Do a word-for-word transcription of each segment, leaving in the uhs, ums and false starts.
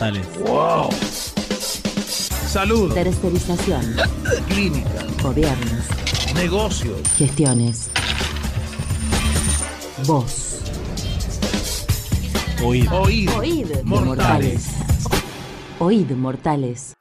Mortales. ¡Wow! Salud. Tercerización. Clínica. Gobiernos. Negocios. Gestiones. Voz. Oíd. Oíd. Oíd. De Mortales. Oíd, mortales.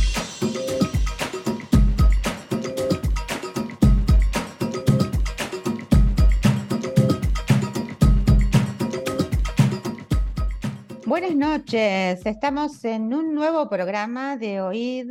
Buenas noches, estamos en un nuevo programa de Oíd,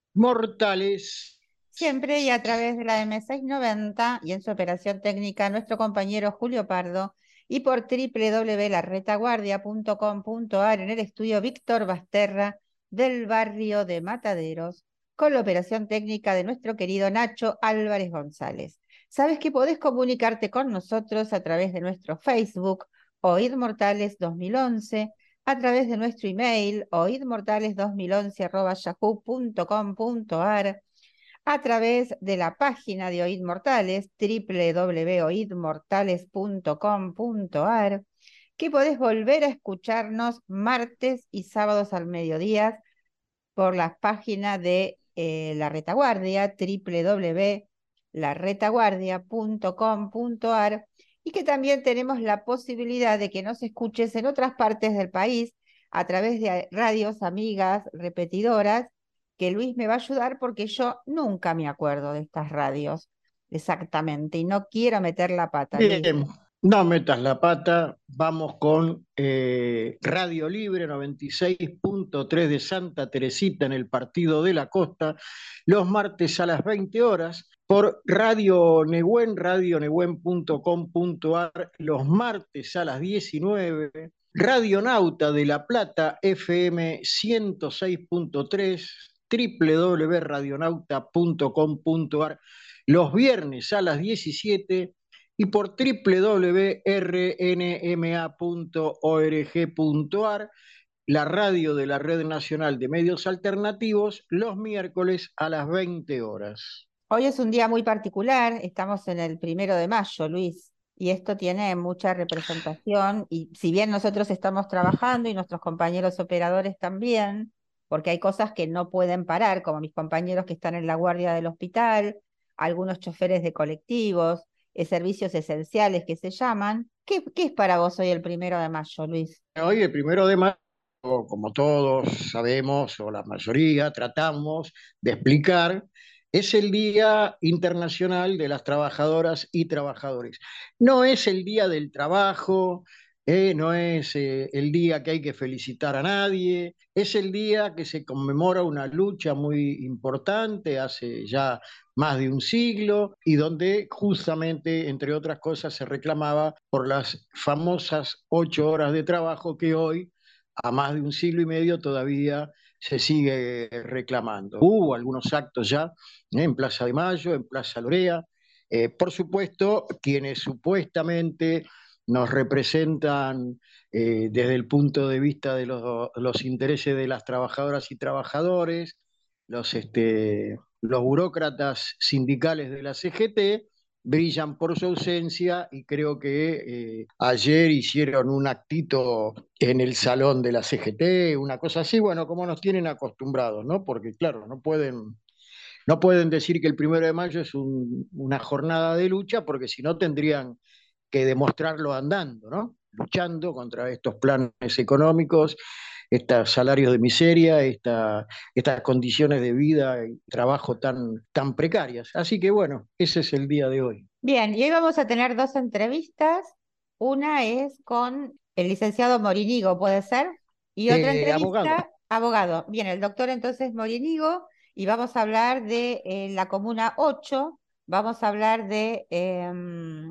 Mortales. siempre y a través de la M seiscientos noventa y en su operación técnica nuestro compañero Julio Pardo y por doble u doble u doble u punto la retaguardia punto com punto a r en el estudio Víctor Basterra del barrio de Mataderos con la operación técnica de nuestro querido Nacho Álvarez González. Sabes que podés comunicarte con nosotros a través de nuestro Facebook Oíd Mortales dos mil once, a través de nuestro email oidmortales dos mil once arroba yahoo punto com punto a r, a través de la página de Oíd Mortales doble u doble u doble u punto oid mortales punto com punto a r, que podés volver a escucharnos martes y sábados al mediodía por la página de eh, La Retaguardia, doble u doble u doble u punto la retaguardia punto com punto a r, y que también tenemos la posibilidad de que nos escuches en otras partes del país a través de radios amigas repetidoras, que Luis me va a ayudar porque yo nunca me acuerdo de estas radios exactamente y no quiero meter la pata, Luis. Bien, no metas la pata, vamos con eh, Radio Libre noventa y seis punto tres de Santa Teresita en el Partido de la Costa, los martes a las veinte horas, por Radio Nehuen, radio nehuen punto com punto a r, los martes a las diecinueve, Radio Nauta de La Plata, F M ciento seis punto tres, doble u doble u doble u punto radionauta punto com punto a r, los viernes a las diecisiete, y por doble u doble u doble u punto r n m a punto org punto a r, la radio de la Red Nacional de Medios Alternativos, los miércoles a las veinte horas. Hoy es un día muy particular, estamos en el primero de mayo, Luis, y esto tiene mucha representación, y si bien nosotros estamos trabajando y nuestros compañeros operadores también, porque hay cosas que no pueden parar, como mis compañeros que están en la guardia del hospital, algunos choferes de colectivos, eh, servicios esenciales que se llaman. ¿Qué, qué es para vos hoy el primero de mayo, Luis? Hoy, el primero de mayo, como todos sabemos, o la mayoría, tratamos de explicar, es el Día Internacional de las Trabajadoras y Trabajadores. No es el Día del Trabajo, eh, no es eh, el día que hay que felicitar a nadie, es el día que se conmemora una lucha muy importante hace ya más de un siglo, y donde justamente, entre otras cosas, se reclamaba por las famosas ocho horas de trabajo que hoy, a más de un siglo y medio, todavía se sigue reclamando. Hubo algunos actos ya ¿eh? en Plaza de Mayo, en Plaza Lorea. Eh, por supuesto, quienes supuestamente nos representan eh, desde el punto de vista de los, los intereses de las trabajadoras y trabajadores, los, este, los burócratas sindicales de la C G T, brillan por su ausencia, y creo que eh, ayer hicieron un actito en el salón de la C G T, una cosa así, bueno, como nos tienen acostumbrados, ¿no? Porque claro, no pueden, no pueden decir que el primero de mayo es un, una jornada de lucha, porque si no tendrían que demostrarlo andando, ¿no? Luchando contra estos planes económicos, estos salarios de miseria, esta, estas condiciones de vida y trabajo tan, tan precarias. Así que bueno, ese es el día de hoy. Bien, y hoy vamos a tener dos entrevistas. Una es con el licenciado Morinigo, ¿puede ser? Y otra Eh, entrevista, abogado. abogado. Bien, el doctor entonces Morinigo, y vamos a hablar de eh, la Comuna ocho, vamos a hablar de, em,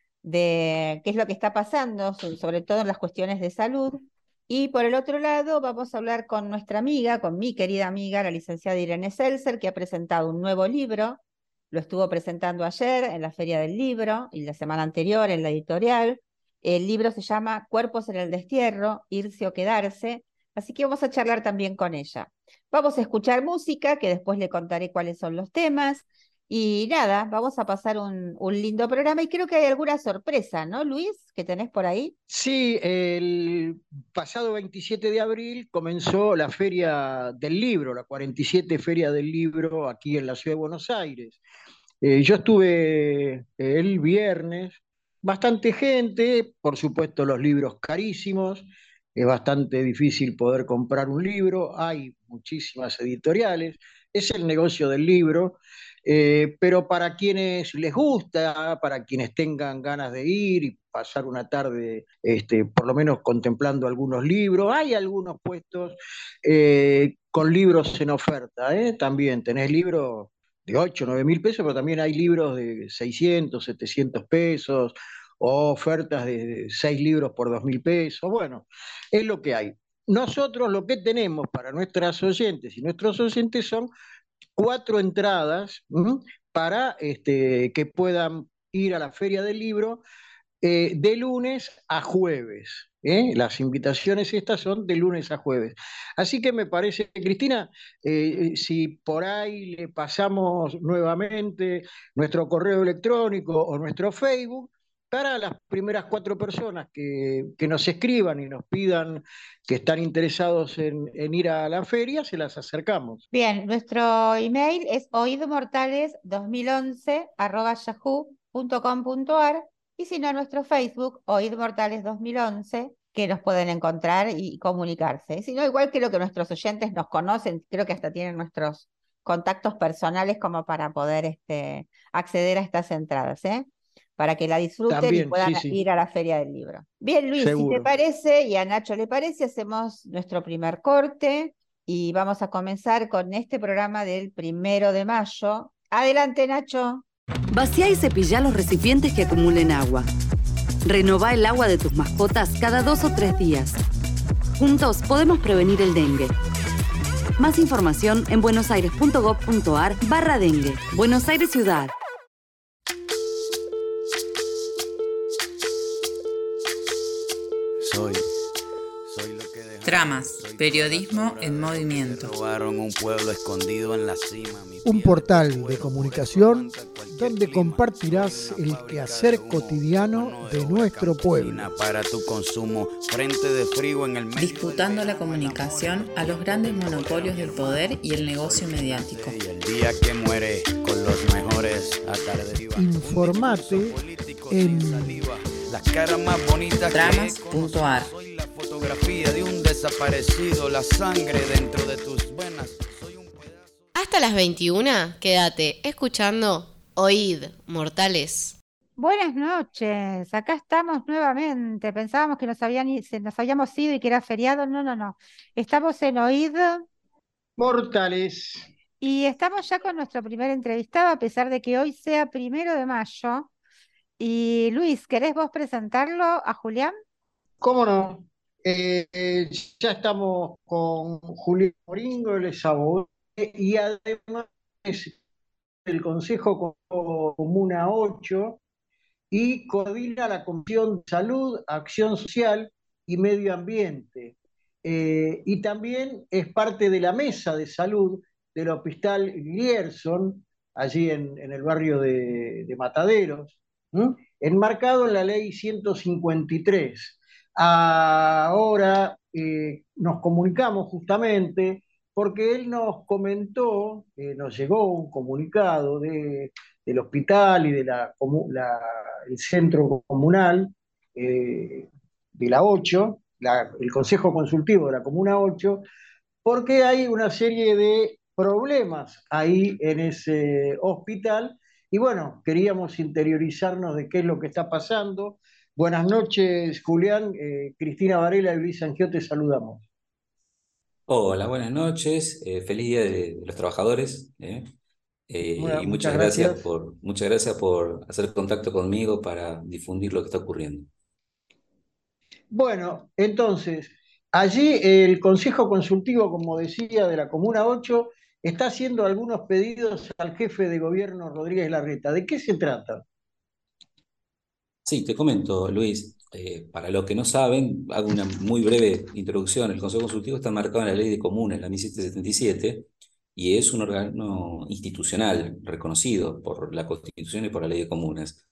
de qué es lo que está pasando, so- sobre todo en las cuestiones de salud. Y por el otro lado, vamos a hablar con nuestra amiga, con mi querida amiga, la licenciada Irene Seltzer, que ha presentado un nuevo libro. Lo estuvo presentando ayer en la Feria del Libro y la semana anterior en la editorial. El libro se llama Cuerpos en el Destierro, irse o quedarse, así que vamos a charlar también con ella. Vamos a escuchar música, que después le contaré cuáles son los temas, Y nada, vamos a pasar un, un lindo programa y creo que hay alguna sorpresa, ¿no, Luis? ¿Que tenés por ahí? Sí, el pasado veintisiete de abril comenzó la Feria del Libro, la cuarenta y siete Feria del Libro aquí en la Ciudad de Buenos Aires. Eh, yo estuve eh, el viernes, bastante gente, por supuesto los libros carísimos, es bastante difícil poder comprar un libro, hay muchísimas editoriales, es el negocio del libro, eh, pero para quienes les gusta, para quienes tengan ganas de ir y pasar una tarde, este, por lo menos contemplando algunos libros, hay algunos puestos eh, con libros en oferta, ¿eh? También tenés libros de ocho nueve mil pesos, pero también hay libros de seiscientos setecientos pesos, o ofertas de seis libros por dos mil pesos. Bueno, es lo que hay. Nosotros lo que tenemos para nuestras oyentes y nuestros oyentes son cuatro entradas ¿m? Para este, que puedan ir a la Feria del Libro eh, de lunes a jueves. ¿eh? Las invitaciones estas son de lunes a jueves. Así que me parece, Cristina, eh, si por ahí le pasamos nuevamente nuestro correo electrónico o nuestro Facebook, para las primeras cuatro personas que, que nos escriban y nos pidan que están interesados en, en ir a la feria, se las acercamos. Bien, nuestro email es oidmortales dos mil once arroba yahoo punto com punto ar y si no, nuestro Facebook, oidmortales dos mil once, que nos pueden encontrar y comunicarse. Y si no, igual creo que nuestros oyentes nos conocen, creo que hasta tienen nuestros contactos personales como para poder este, acceder a estas entradas, ¿eh? Para que la disfruten y También, puedan sí, sí, ir a la Feria del Libro. Bien, Luis, si te seguro. parece y a Nacho le parece, hacemos nuestro primer corte y vamos a comenzar con este programa del primero de mayo. Adelante, Nacho. Vacía y cepilla los recipientes que acumulen agua. Renová el agua de tus mascotas cada dos o tres días. Juntos podemos prevenir el dengue. Más información en buenosaires.gov.ar barra dengue. Buenos Aires Ciudad. Soy, soy lo que dejaron, Tramas, soy periodismo toda la en basura movimiento. que robaron un pueblo escondido en la cima. Mi Un piel portal de de cuero comunicación puede aguantar cualquier donde clima. compartirás el Fabricar quehacer algún cotidiano mono de oveja nuestro campesina pueblo. para tu consumo, frente de frío en el medio Disputando del la verano, comunicación a los grandes monopolios del poder y el negocio mediático. y el día que muere con los mejores atardecidos. Informate en Las caras más bonitas Tramas que he punto ar. conocido. Soy la fotografía de un desaparecido, la sangre dentro de tus venas. Soy un pedazo. Hasta las veintiuna, quédate escuchando Oíd, Mortales. Buenas noches, acá estamos nuevamente. Pensábamos que nos habían, i- se nos habíamos ido y que era feriado. No, no, no. Estamos en OID Mortales. y estamos ya con nuestro primer entrevistado, a pesar de que hoy sea primero de mayo. Y Luis, ¿querés vos presentarlo a Julián? ¿Cómo no? Eh, eh, ya estamos con Julián Moringo, él es abogado y además es del Consejo Comuna ocho y coordina la Comisión de Salud, Acción Social y Medio Ambiente. Eh, y también es parte de la mesa de salud del Hospital Grierson, allí en, en el barrio de, de Mataderos, ¿m? Enmarcado en la ley ciento cincuenta y tres. Ahora eh, nos comunicamos justamente porque él nos comentó, eh, nos llegó un comunicado de, del hospital y del centro comunal eh, de la ocho, la, el Consejo Consultivo de la Comuna ocho, porque hay una serie de problemas ahí en ese hospital y bueno, queríamos interiorizarnos de qué es lo que está pasando. Buenas noches, Julián. Eh, Cristina Varela y Luis Angio, te saludamos. Hola, buenas noches, eh, feliz Día de, de los Trabajadores, ¿eh? Eh, Bueno, y muchas muchas gracias gracias. por, muchas gracias por hacer contacto conmigo para difundir lo que está ocurriendo. Bueno, entonces, allí el Consejo Consultivo, como decía, de la Comuna ocho, está haciendo algunos pedidos al jefe de gobierno Rodríguez Larreta. ¿De qué se trata? Sí, te comento, Luis, eh, para los que no saben, hago una muy breve introducción. El Consejo Consultivo está marcado en la Ley de Comunas, la mil setecientos setenta y siete, y es un órgano institucional reconocido por la Constitución y por la Ley de Comunas.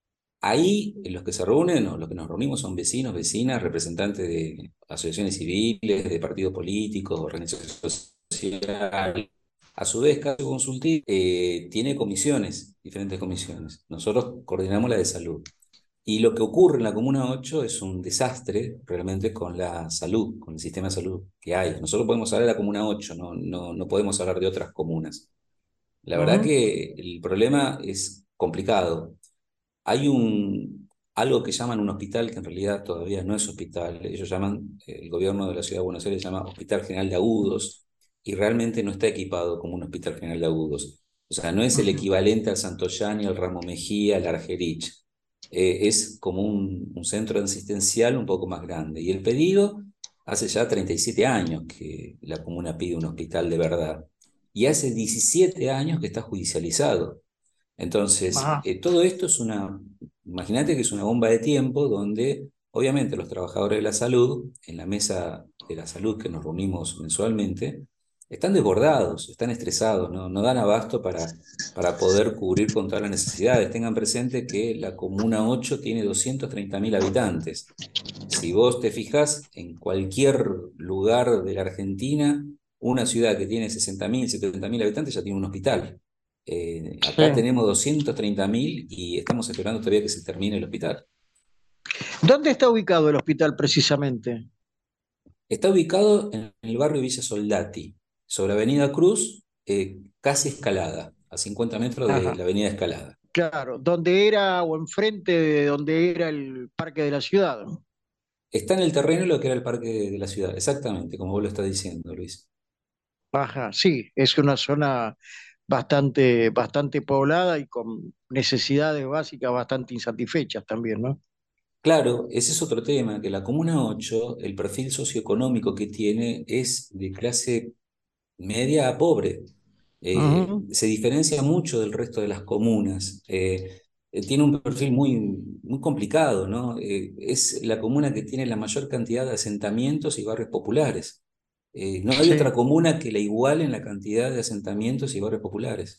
Ahí los que se reúnen o los que nos reunimos son vecinos, vecinas, representantes de asociaciones civiles, de partidos políticos, organizaciones sociales. A su vez, cada consultivo eh, tiene comisiones, diferentes comisiones. Nosotros coordinamos la de salud. Y lo que ocurre en la Comuna ocho es un desastre realmente con la salud, con el sistema de salud que hay. Nosotros podemos hablar de la Comuna ocho, no, no, no podemos hablar de otras comunas. La verdad Ujú. que el problema es complicado. Hay un, algo que llaman un hospital, que en realidad todavía no es hospital. Ellos llaman, el gobierno de la Ciudad de Buenos Aires llama Hospital General de Agudos, y realmente no está equipado como un Hospital General de Agudos. O sea, no es el Ujú. equivalente al Santoyani, al Ramo Mejía, al Argerich. Eh, es como un, un centro asistencial un poco más grande. Y el pedido, hace ya treinta y siete años que la comuna pide un hospital de verdad. Y hace diecisiete años que está judicializado. Entonces, Ajá. eh, todo esto es una, imagínate que es una bomba de tiempo donde obviamente los trabajadores de la salud, en la mesa de la salud que nos reunimos mensualmente, están desbordados, están estresados, no, no dan abasto para, para poder cubrir con todas las necesidades. Tengan presente que la Comuna ocho tiene doscientos treinta mil habitantes. Si vos te fijas, en cualquier lugar de la Argentina, una ciudad que tiene sesenta mil, setenta mil habitantes ya tiene un hospital. Eh, Sí. acá tenemos doscientos treinta mil y estamos esperando todavía que se termine el hospital. ¿Dónde está ubicado el hospital precisamente? Está ubicado en el barrio Villa Soldati, sobre Avenida Cruz, eh, casi Escalada, a cincuenta metros de Ajá. la Avenida Escalada. Claro, donde era o enfrente de donde era el Parque de la Ciudad. Está en el terreno lo que era el parque de la ciudad, exactamente, como vos lo estás diciendo, Luis. Ajá, sí, es una zona bastante, bastante poblada y con necesidades básicas bastante insatisfechas también, ¿no? Claro, ese es otro tema, que la Comuna ocho, el perfil socioeconómico que tiene es de clase media a pobre. Eh, Ujú. se diferencia mucho del resto de las comunas. Eh, eh, tiene un perfil muy, muy complicado, ¿no? Eh, es la comuna que tiene la mayor cantidad de asentamientos y barrios populares. Eh, no hay otra Sí. comuna que la iguale en la cantidad de asentamientos y barrios populares.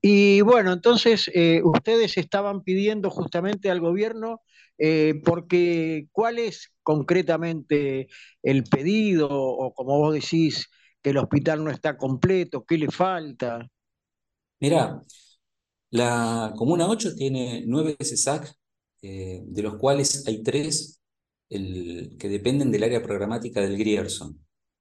Y bueno, entonces eh, ustedes estaban pidiendo justamente al gobierno, eh, porque ¿cuál es concretamente el pedido? O como vos decís, que el hospital no está completo, ¿qué le falta? Mirá, la Comuna ocho tiene nueve C E S A C, eh, de los cuales hay tres el, que dependen del área programática del Grierson.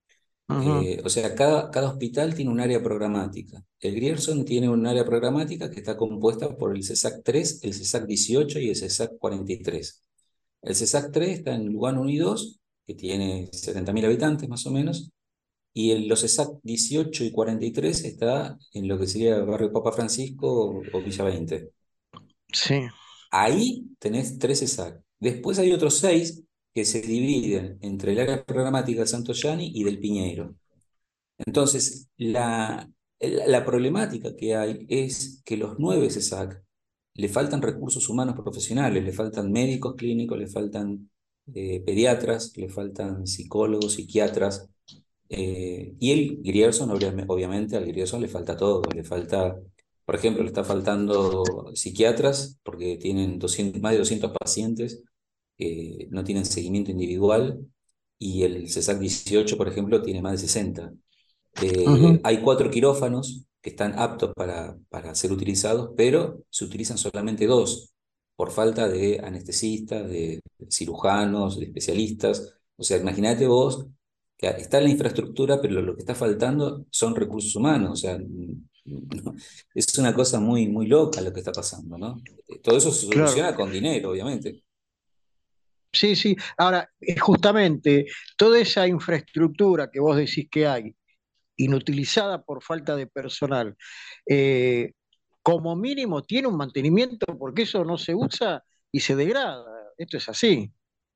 Ujú. Eh, o sea, cada, cada hospital tiene un área programática. El Grierson tiene un área programática que está compuesta por el C E S A C tres, el C E S A C dieciocho y el C E S A C cuarenta y tres. El C E S A C tres está en Lugano uno y dos, que tiene setenta mil habitantes más o menos, y el, los C E S A C dieciocho y cuarenta y tres está en lo que sería el barrio Papa Francisco o, o Villa veinte. Sí. Ahí tenés tres C E S A C. Después hay otros seis que se dividen entre el área programática de Santo Yani y del Piñeiro. Entonces, la, la problemática que hay es que los nueve C E S A C le faltan recursos humanos profesionales, le faltan médicos clínicos, le faltan eh, pediatras, le faltan psicólogos, psiquiatras, eh, y el Grierson, obviamente, al Grierson le falta todo, le falta, por ejemplo, le está faltando psiquiatras porque tienen doscientos, más de doscientos pacientes que no tienen seguimiento individual, y el C E S A C dieciocho, por ejemplo, tiene más de sesenta. Eh, Ujú. hay cuatro quirófanos que están aptos para, para ser utilizados, pero se utilizan solamente dos, por falta de anestesistas, de cirujanos, de especialistas. O sea, imagínate vos que está la infraestructura, pero lo que está faltando son recursos humanos. O sea, no, es una cosa muy, muy loca lo que está pasando, ¿no? Eh, Todo eso se Claro. soluciona con dinero, obviamente. Sí, sí. Ahora, eh, justamente toda esa infraestructura que vos decís que hay, inutilizada por falta de personal, eh, como mínimo tiene un mantenimiento porque eso no se usa y se degrada. Esto es así.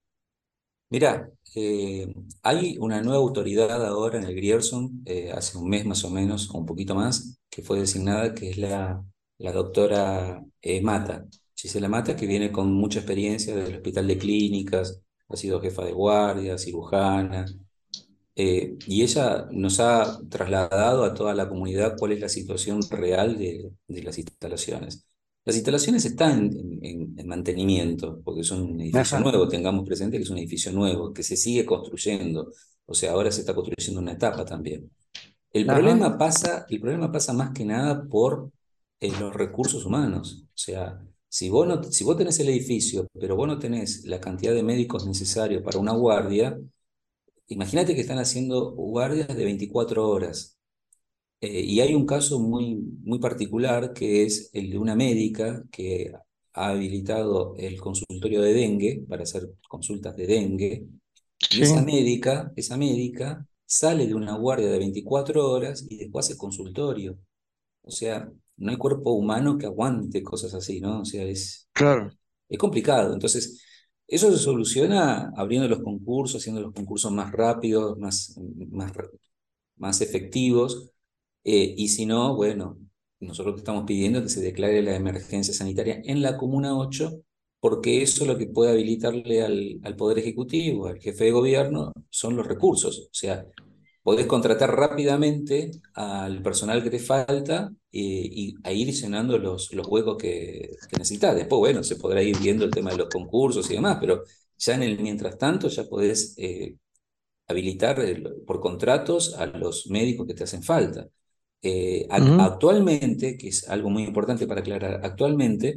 Mirá, eh, hay una nueva autoridad ahora en el Grierson, eh, hace un mes más o menos, o un poquito más, que fue designada, que es la, la doctora eh, Mata, Gisela Mata, que viene con mucha experiencia del Hospital de Clínicas, ha sido jefa de guardia, cirujana. Eh, y ella nos ha trasladado a toda la comunidad cuál es la situación real de, de las instalaciones. Las instalaciones están en, en- en mantenimiento, porque es un edificio Ajá, nuevo, tengamos presente que es un edificio nuevo, que se sigue construyendo, o sea, ahora se está construyendo una etapa también. El ajá. problema pasa, el problema pasa más que nada por eh, los recursos humanos. O sea, si vos, no, si vos tenés el edificio, pero vos no tenés la cantidad de médicos necesarios para una guardia, imagínate que están haciendo guardias de veinticuatro horas. Eh, y hay un caso muy, muy particular que es el de una médica que ha habilitado el consultorio de dengue para hacer consultas de dengue. Y Sí, esa médica, esa médica sale de una guardia de veinticuatro horas y después hace consultorio. O sea, no hay cuerpo humano que aguante cosas así, ¿no? O sea, es, claro. es complicado. Entonces, eso se soluciona abriendo los concursos, haciendo los concursos más rápidos, más, más, más efectivos. Eh, y si no, bueno, nosotros lo que estamos pidiendo es que se declare la emergencia sanitaria en la Comuna ocho, porque eso lo que puede habilitarle al, al Poder Ejecutivo, al jefe de gobierno, son los recursos. O sea, podés contratar rápidamente al personal que te falta eh, y a ir llenando los, los huecos que, que necesitas. Después, bueno, se podrá ir viendo el tema de los concursos y demás, pero ya en el mientras tanto ya podés eh, habilitar eh, por contratos a los médicos que te hacen falta. Eh, ac- Ujú. actualmente, que es algo muy importante para aclarar, actualmente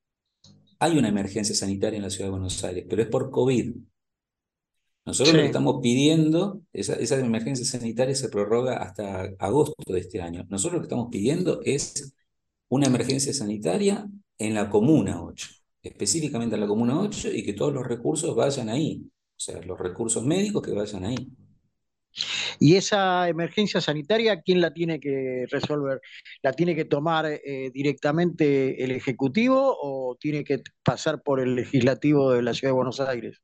hay una emergencia sanitaria en la ciudad de Buenos Aires, pero es por COVID. Nosotros lo que Sí. estamos pidiendo, esa, esa emergencia sanitaria se prorroga hasta agosto de este año. Nosotros lo que estamos pidiendo es una emergencia sanitaria en la Comuna ocho, específicamente en la Comuna ocho, y que todos los recursos vayan ahí. O sea, los recursos médicos que vayan ahí. ¿Y esa emergencia sanitaria, quién la tiene que resolver? ¿La tiene que tomar eh, directamente el Ejecutivo o tiene que pasar por el Legislativo de la Ciudad de Buenos Aires?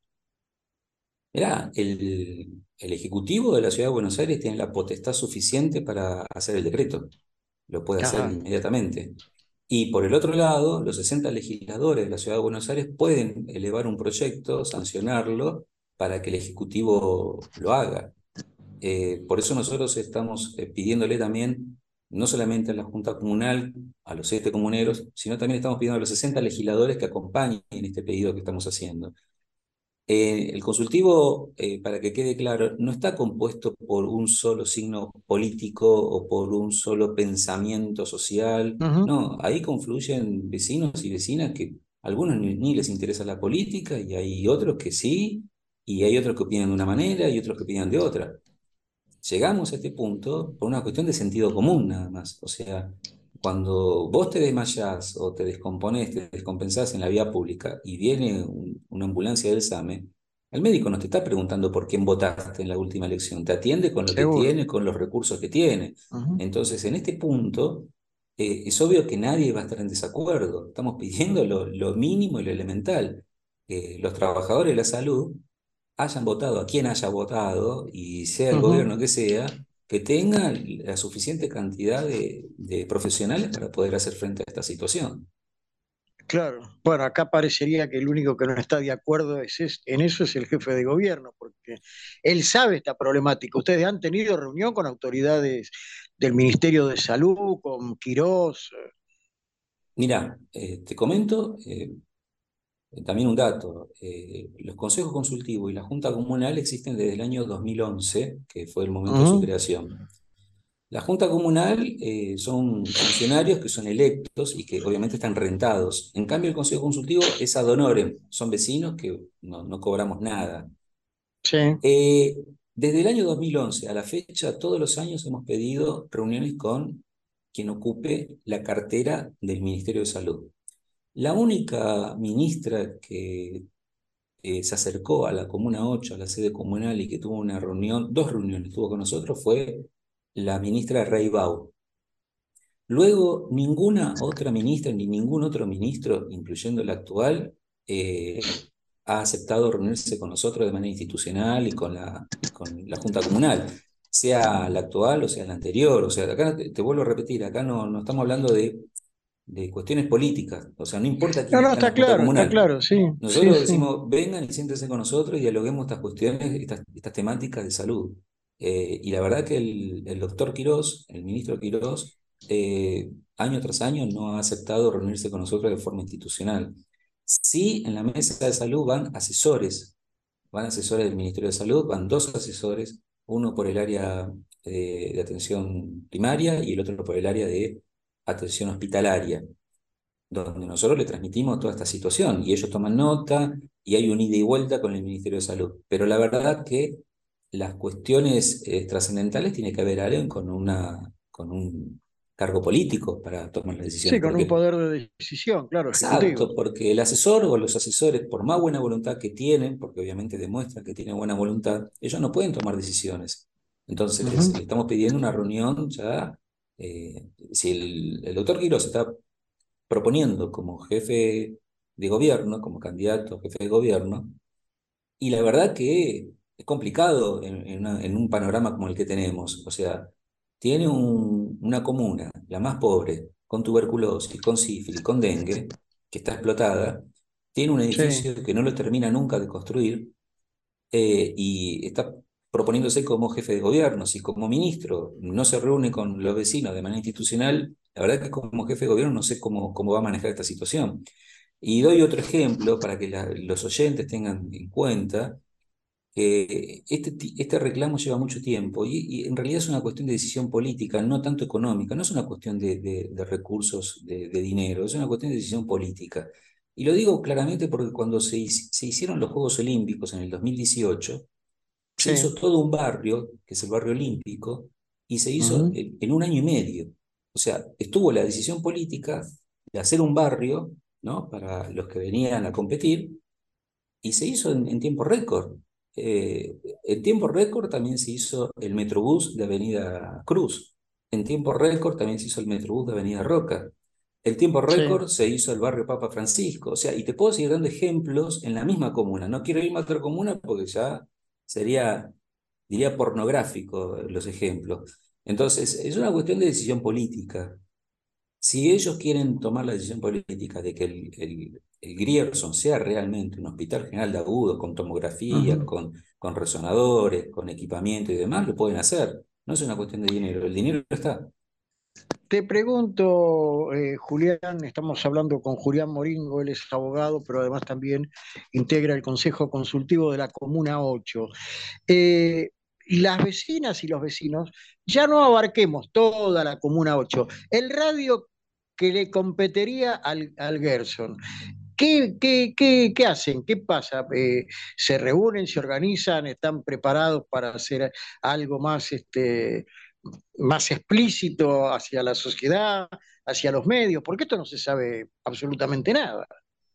Mirá, el, el Ejecutivo de la Ciudad de Buenos Aires tiene la potestad suficiente para hacer el decreto. Lo puede hacer Ajá. inmediatamente. Y por el otro lado, los sesenta legisladores de la Ciudad de Buenos Aires pueden elevar un proyecto, sancionarlo, para que el Ejecutivo lo haga. Eh, por eso nosotros estamos eh, pidiéndole también, no solamente a la Junta Comunal, a los siete comuneros, sino también estamos pidiendo a los sesenta legisladores que acompañen este pedido que estamos haciendo. Eh, el consultivo, eh, para que quede claro, no está compuesto por un solo signo político o por un solo pensamiento social. Ujú. No, ahí confluyen vecinos y vecinas que a algunos ni, ni les interesa la política y hay otros que sí, y hay otros que opinan de una manera y otros que opinan de otra. Llegamos a este punto por una cuestión de sentido común nada más. O sea, cuando vos te desmayás o te descomponés, te descompensás en la vía pública y viene un- una ambulancia del SAME, el médico no te está preguntando por quién votaste en la última elección, te atiende con lo que Seguro. tiene, con los recursos que tiene. Ujú. Entonces, en este punto, eh, es obvio que nadie va a estar en desacuerdo. Estamos pidiendo lo, lo mínimo y lo elemental. Que los trabajadores de la salud hayan votado a quien haya votado y sea el Ujú. gobierno que sea, que tenga la suficiente cantidad de, de profesionales para poder hacer frente a esta situación. Claro. Bueno, acá parecería que el único que no está de acuerdo es, es- en eso es el jefe de gobierno, porque él sabe esta problemática. ¿Ustedes han tenido reunión con autoridades del Ministerio de Salud, con Quirós? Mira, eh, te comento eh, también un dato. Eh, los consejos consultivos y la Junta Comunal existen desde el año dos mil once, que fue el momento de su Ujú. creación. La Junta Comunal eh, son funcionarios que son electos y que obviamente están rentados. En cambio, el Consejo Consultivo es ad honorem, son vecinos que no, no cobramos nada. Sí. Eh, Desde el año dos mil once a la fecha, todos los años hemos pedido reuniones con quien ocupe la cartera del Ministerio de Salud. La única ministra que eh, se acercó a la Comuna ocho, a la sede comunal, y que tuvo una reunión, dos reuniones tuvo con nosotros, fue la ministra Rey Bau. Luego, ninguna otra ministra ni ningún otro ministro, incluyendo el actual, eh, ha aceptado reunirse con nosotros de manera institucional y con la, con la Junta Comunal, sea la actual o sea la anterior. O sea, acá te, te vuelvo a repetir, acá no, no estamos hablando de, de cuestiones políticas. O sea, no importa No, quién no, está en la está Junta claro, está Comunal. claro, sí, sí, Nosotros sí. decimos, vengan y siéntense con nosotros y dialoguemos estas cuestiones, estas, estas temáticas de salud. Eh, y la verdad que el, el doctor Quirós, el ministro Quirós, eh, año tras año no ha aceptado reunirse con nosotros de forma institucional. Sí, en la mesa de salud van asesores, van asesores del Ministerio de Salud, van dos asesores, uno por el área eh, de atención primaria y el otro por el área de atención hospitalaria, donde nosotros le transmitimos toda esta situación y ellos toman nota y hay un ida y vuelta con el Ministerio de Salud. Pero la verdad que las cuestiones eh, trascendentales tiene que haber alguien con, una, con un cargo político para tomar las Sí, decisiones. con un Porque, poder de decisión, claro, ejecutivo. exacto, porque el asesor o los asesores, por más buena voluntad que tienen, porque obviamente demuestran que tienen buena voluntad, ellos no pueden tomar decisiones. Entonces les, Ujú. le estamos pidiendo una reunión ya. Eh, si el, el doctor Quirós está proponiendo como jefe de gobierno, como candidato a jefe de gobierno, y la verdad que es complicado en, en una- en un panorama como el que tenemos. O sea, tiene un- una comuna, la más pobre, con tuberculosis, con sífilis, con dengue, que está explotada, tiene un Sí, edificio que no lo termina nunca de construir, eh, y está proponiéndose como jefe de gobierno. Si como ministro no se reúne con los vecinos de manera institucional, la verdad que como jefe de gobierno no sé cómo, cómo va a manejar esta situación. Y doy otro ejemplo para que la- los oyentes tengan en cuenta que este, ti- este reclamo lleva mucho tiempo y, y en realidad es una cuestión de decisión política, no tanto económica, no es una cuestión de, de- de recursos, de, de dinero, es una cuestión de decisión política. Y lo digo claramente porque cuando se, hic- se hicieron los Juegos Olímpicos en el dos mil dieciocho, se sí. hizo todo un barrio, que es el barrio olímpico, y se hizo Ujú. en, en un año y medio. O sea, estuvo la decisión política de hacer un barrio, ¿no? Para los que venían a competir, y se hizo en, en tiempo récord. Eh, en tiempo récord también se hizo el Metrobús de Avenida Cruz. En tiempo récord también se hizo el Metrobús de Avenida Roca. En tiempo Sí. récord se hizo el barrio Papa Francisco. O sea, y te puedo seguir dando ejemplos en la misma comuna. No quiero irme a otra comuna porque ya sería, diría, pornográfico los ejemplos. Entonces, es una cuestión de decisión política. Si ellos quieren tomar la decisión política de que el, el, el Grierson sea realmente un hospital general de agudos, con tomografía, Ujú. con, con resonadores, con equipamiento y demás, lo pueden hacer. No es una cuestión de dinero, el dinero está. Te pregunto, eh, Julián, estamos hablando con Julián Moringo, él es abogado, pero además también integra el Consejo Consultivo de la Comuna ocho. Eh, las vecinas y los vecinos, ya no abarquemos toda la Comuna ocho, el radio que le competiría al, al Gerson. ¿Qué, qué, qué, qué hacen? ¿Qué pasa? Eh, ¿se reúnen, se organizan, están preparados para hacer algo más, este, más explícito hacia la sociedad, hacia los medios? Porque esto no se sabe absolutamente nada.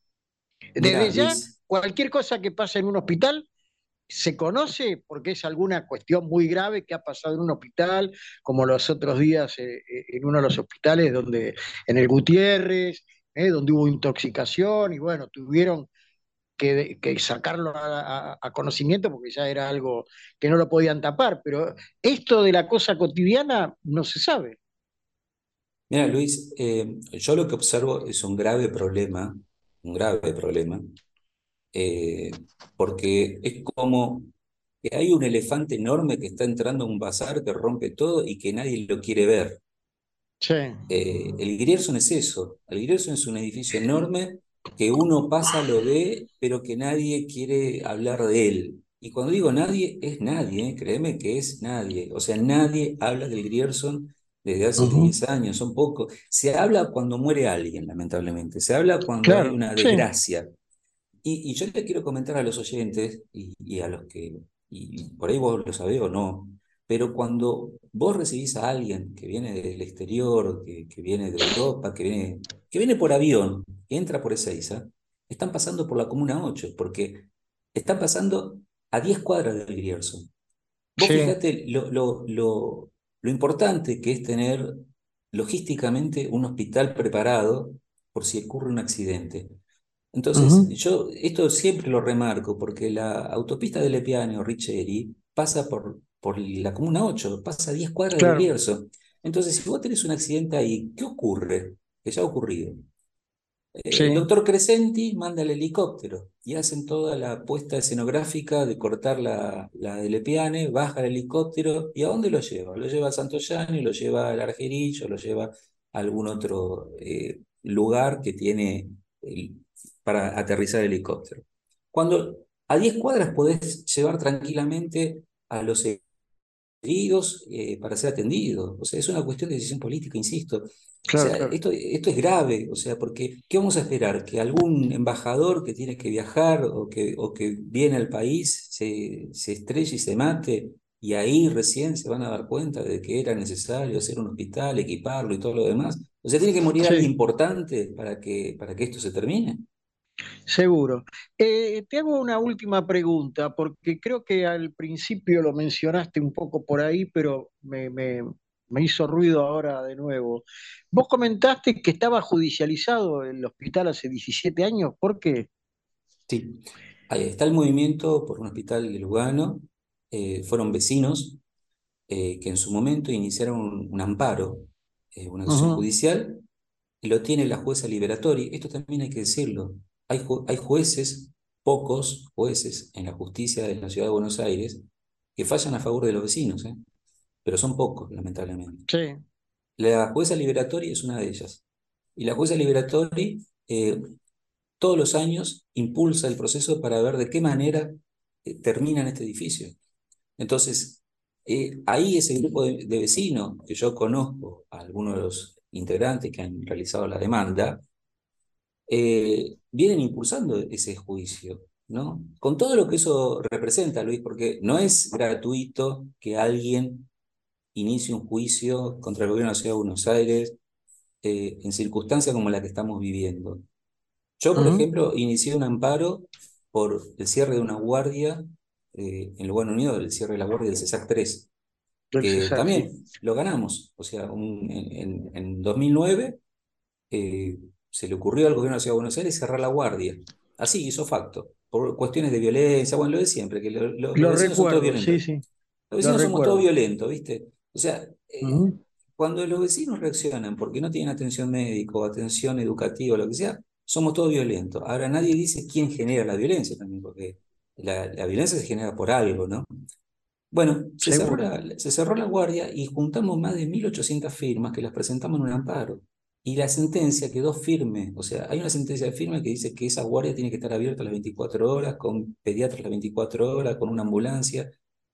Mira, Desde ya, Luis, cualquier cosa que pasa en un hospital se conoce porque es alguna cuestión muy grave que ha pasado en un hospital, como los otros días eh, eh, en uno de los hospitales donde, en el Gutiérrez, eh, donde hubo intoxicación y bueno, tuvieron que, que sacarlo a, a, a, conocimiento porque ya era algo que no lo podían tapar, pero esto de la cosa cotidiana no se sabe. mira, Luis, eh, yo lo que observo es un grave problema, un grave problema, eh, porque es como que hay un elefante enorme que está entrando a un bazar que rompe todo y que nadie lo quiere ver. Sí. Eh, el Grierson es eso. El Grierson es un edificio enorme que uno pasa, lo ve, pero que nadie quiere hablar de él. Y cuando digo nadie, es nadie, ¿eh? Créeme que es nadie. O sea, nadie habla del Grierson desde hace Uh -huh. diez años, son pocos. Se habla cuando muere alguien, lamentablemente. Se habla cuando hay Claro, una sí. desgracia. Y, y yo le quiero comentar a los oyentes y, y a los que, y por ahí vos lo sabés o no, pero cuando vos recibís a alguien que viene del exterior, que, que viene de Europa, que viene, que viene por avión, que entra por Ezeiza, están pasando por la Comuna ocho, porque están pasando a diez cuadras del Grierson. Vos Sí. fijate lo, lo, lo, lo importante que es tener logísticamente un hospital preparado por si ocurre un accidente. Uh Entonces, -huh. yo esto siempre lo remarco porque la autopista de Lepiane o Richeri pasa por, por la Comuna ocho, pasa a diez cuadras del Claro. Bierzo. Entonces, si vos tenés un accidente ahí, ¿qué ocurre? Que ya ha ocurrido. Eh, el Sí, doctor Crescenti manda el helicóptero y hacen toda la puesta escenográfica de cortar la, la de Lepiane, baja el helicóptero y ¿a dónde lo lleva? Lo lleva a Santoyani, lo lleva al Argerillo, lo lleva a algún otro eh, lugar que tiene el- para aterrizar el helicóptero. Cuando a diez cuadras podés llevar tranquilamente a los heridos eh, para ser atendidos. O sea, es una cuestión de decisión política, insisto. O claro, sea, claro. esto, esto es grave, o sea, porque ¿qué vamos a esperar? ¿Que algún embajador que tiene que viajar o que, o que viene al país se, se estrelle y se mate? Y ahí recién se van a dar cuenta de que era necesario hacer un hospital, equiparlo y todo lo demás. O sea, tiene que morir alguien Sí, importante para que, para que esto se termine. seguro. Eh, te hago una última pregunta, porque creo que al principio lo mencionaste un poco por ahí, pero me, me- me hizo ruido ahora de nuevo. Vos comentaste que estaba judicializado el hospital hace diecisiete años, ¿por qué? Sí, ahí está el movimiento por un hospital de Lugano. Eh, fueron vecinos eh, que en su momento iniciaron un, un amparo, eh, una acción Ujú. judicial, y lo tiene la jueza Liberatori. Esto también hay que decirlo. Hay, ju- hay jueces, pocos jueces en la justicia de la ciudad de Buenos Aires, que fallan a favor de los vecinos, ¿eh? Pero son pocos, lamentablemente. Sí. La jueza Liberatori es una de ellas. Y la jueza Liberatori eh, todos los años impulsa el proceso para ver de qué manera eh, termina en este edificio. Entonces, eh, ahí ese grupo de, de vecinos, que yo conozco a algunos de los integrantes que han realizado la demanda, eh, vienen impulsando ese juicio, ¿no? Con todo lo que eso representa, Luis, porque no es gratuito que alguien inicie un juicio contra el gobierno de la Ciudad de Buenos Aires eh, en circunstancias como la que estamos viviendo. Yo, por Ujú. ejemplo, inicié un amparo por el cierre de una guardia eh, en Lugano Unido, el cierre de la guardia del CESAC tres, Del que CESAC, sí. también lo ganamos. O sea, un- en, en- en dos mil nueve eh, se le ocurrió al gobierno de la Ciudad de Buenos Aires cerrar la guardia. Así, hizo facto, por cuestiones de violencia, bueno, lo de siempre, que lo- lo- los Lo vecinos son todos recuerdo, sí, violentos. sí, Los lo vecinos somos todos recuerdo. violentos, ¿viste? O sea, eh, Ujú. cuando los vecinos reaccionan porque no tienen atención médica o atención educativa o lo que sea, somos todos violentos. Ahora nadie dice quién genera la violencia también, porque la, la violencia se genera por algo, ¿no? Bueno, se cerró Seguro. la, se cerró la guardia y juntamos más de mil ochocientas firmas que las presentamos en un amparo. Y la sentencia quedó firme. O sea, hay una sentencia firme que dice que esa guardia tiene que estar abierta las veinticuatro horas, con pediatras las veinticuatro horas, con una ambulancia.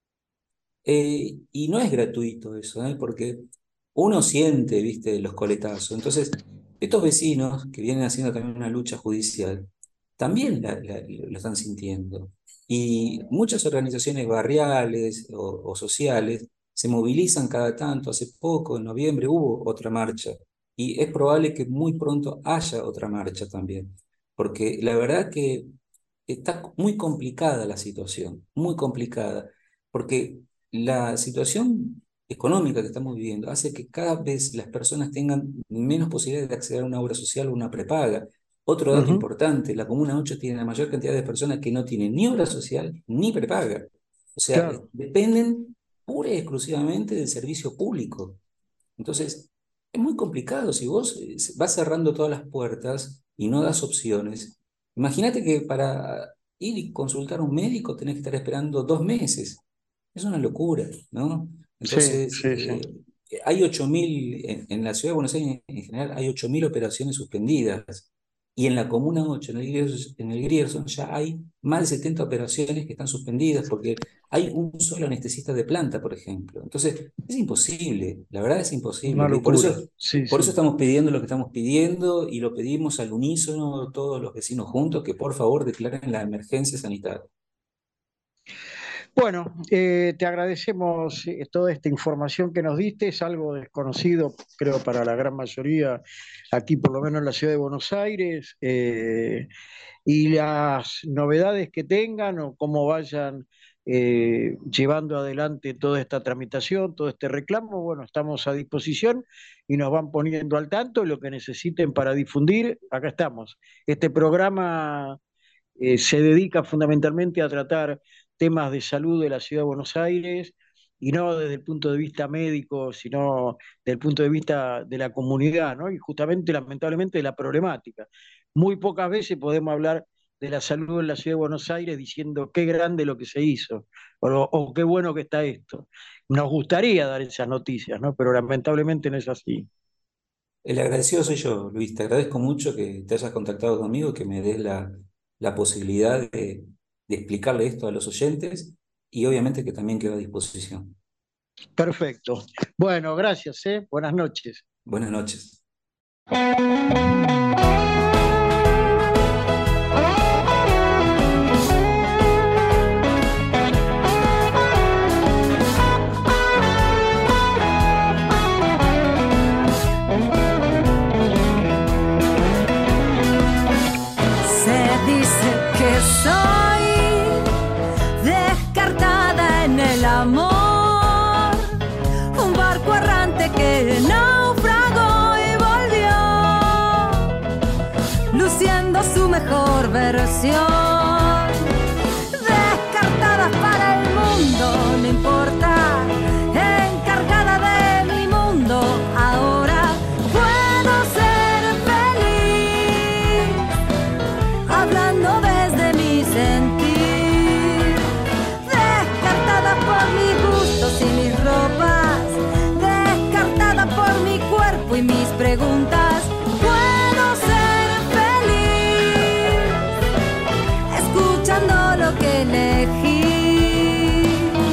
Eh, y no es gratuito eso, ¿eh? Porque uno siente, viste, los coletazos. Entonces, estos vecinos que vienen haciendo también una lucha judicial, también la- la- lo están sintiendo. Y muchas organizaciones barriales o, o sociales se movilizan cada tanto. Hace poco, en noviembre, hubo otra marcha. Y es probable que muy pronto haya otra marcha también. Porque la verdad que está muy complicada la situación, muy complicada, porque la situación económica que estamos viviendo hace que cada vez las personas tengan menos posibilidades de acceder a una obra social o una prepaga. Otro dato Ujú. importante, la Comuna ocho tiene la mayor cantidad de personas que no tienen ni obra social ni prepaga. O sea, eh, Claro. dependen pura y exclusivamente del servicio público. Entonces, es muy complicado. Si vos eh, vas cerrando todas las puertas y no das opciones, imagínate que para ir y consultar a un médico tenés que estar esperando dos meses. Es una locura, ¿no? Sí, Entonces, sí, sí. eh, hay ocho mil, en, en la ciudad de Buenos Aires en general, hay ocho mil operaciones suspendidas. Y en la Comuna ocho, en el Grierson, en el Grierson, ya hay más de setenta operaciones que están suspendidas porque hay un solo anestesista de planta, por ejemplo. Entonces, es imposible, la verdad es imposible, Una Luis. Por locura. eso, Sí, por eso sí. estamos pidiendo lo que estamos pidiendo y lo pedimos al unísono todos los vecinos juntos que por favor declaren la emergencia sanitaria. Bueno, eh, te agradecemos eh, toda esta información que nos diste. Es algo desconocido, creo, para la gran mayoría, aquí por lo menos en la ciudad de Buenos Aires. Eh, y las novedades que tengan o cómo vayan eh, llevando adelante toda esta tramitación, todo este reclamo, bueno, estamos a disposición y nos van poniendo al tanto lo que necesiten para difundir. Acá estamos. Este programa eh, se dedica fundamentalmente a tratar temas de salud de la ciudad de Buenos Aires y no desde el punto de vista médico, sino desde el punto de vista de la comunidad, ¿no? Y justamente, lamentablemente, de la problemática. muy pocas veces podemos hablar de la salud en la ciudad de Buenos Aires diciendo qué grande lo que se hizo, o, o qué bueno que está esto. Nos gustaría dar esas noticias, ¿no? Pero lamentablemente no es así. El agradecido soy yo, Luis. Te agradezco mucho que te hayas contactado conmigo, que me des la, la posibilidad de, de explicarle esto a los oyentes y obviamente que también quedo a disposición. Perfecto. Bueno, gracias, ¿eh? Buenas noches. Buenas noches. Mejor versión, descartada para el mundo, no importa, encargada de mi mundo, ahora puedo ser feliz, hablando desde mi sentir, descartada por mis gustos y mis ropas, descartada por mi cuerpo y mis preguntas, puedo ser lo que elegí.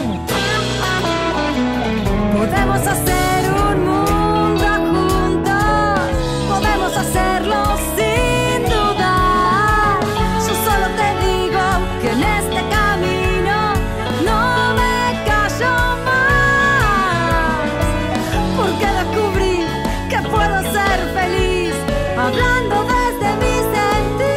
Podemos hacer un mundo juntos, podemos hacerlo sin dudar. Yo solo te digo que en este camino no me callo más, porque descubrí que puedo ser feliz hablando desde mi sentir.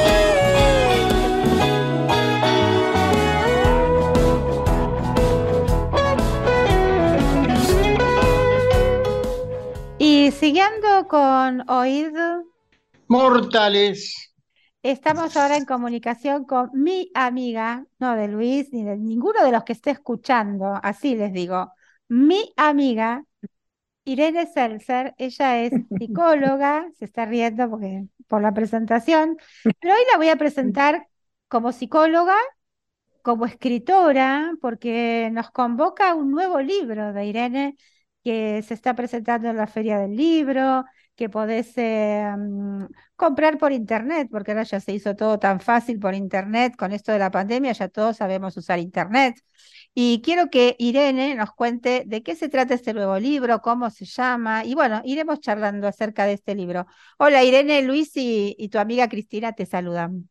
Y siguiendo con Oíd Mortales. Estamos ahora en comunicación con mi amiga, no de Luis ni de ninguno de los que esté escuchando, así les digo, mi amiga Irene Seltzer. Ella es psicóloga, se está riendo porque, por la presentación, pero hoy la voy a presentar como psicóloga, como escritora, porque nos convoca un nuevo libro de Irene que se está presentando en la Feria del Libro, que podés eh, um, comprar por internet, porque ahora ya se hizo todo tan fácil por internet, con esto de la pandemia ya todos sabemos usar internet. Y quiero que Irene nos cuente de qué se trata este nuevo libro, cómo se llama, y bueno, iremos charlando acerca de este libro. Hola Irene, Luis y, y tu amiga Cristina te saludan.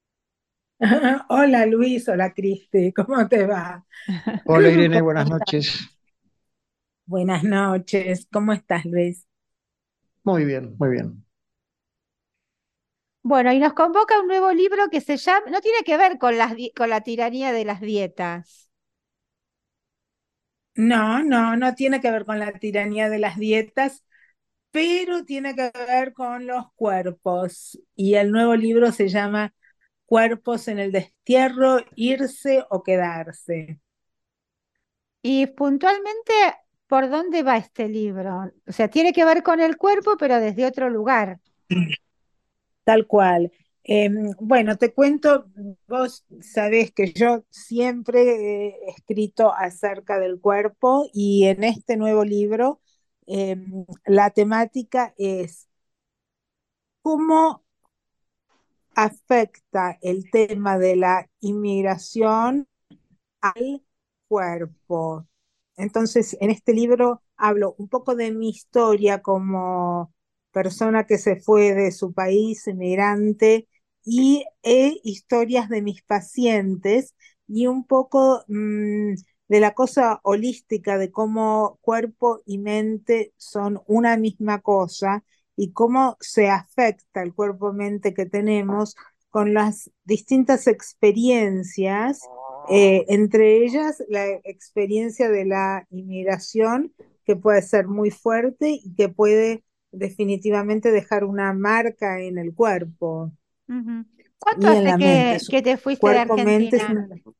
Hola Luis, hola Cristi, ¿cómo te va? Hola Irene, buenas noches. Buenas noches, ¿cómo estás Luis? Muy bien, muy bien. Bueno, y nos convoca un nuevo libro que se llama, no tiene que ver con, las, con la tiranía de las dietas. No, no, no tiene que ver con la tiranía de las dietas, pero tiene que ver con los cuerpos. Y el nuevo libro se llama Cuerpos en el destierro, irse o quedarse. Y puntualmente, ¿por dónde va este libro? O sea, tiene que ver con el cuerpo, pero desde otro lugar. Tal cual. Eh, bueno, te cuento, vos sabés que yo siempre he escrito acerca del cuerpo y en este nuevo libro eh, la temática es cómo afecta el tema de la inmigración al cuerpo. Entonces, en este libro hablo un poco de mi historia como persona que se fue de su país, emigrante, y eh, historias de mis pacientes y un poco mmm, de la cosa holística, de cómo cuerpo y mente son una misma cosa y cómo se afecta el cuerpo-mente que tenemos con las distintas experiencias. Eh, entre ellas la experiencia de la inmigración, que puede ser muy fuerte y que puede definitivamente dejar una marca en el cuerpo. Uh-huh. ¿Cuánto y hace en la que, mente. que te fuiste Cuerpo, de mente es Argentina? una...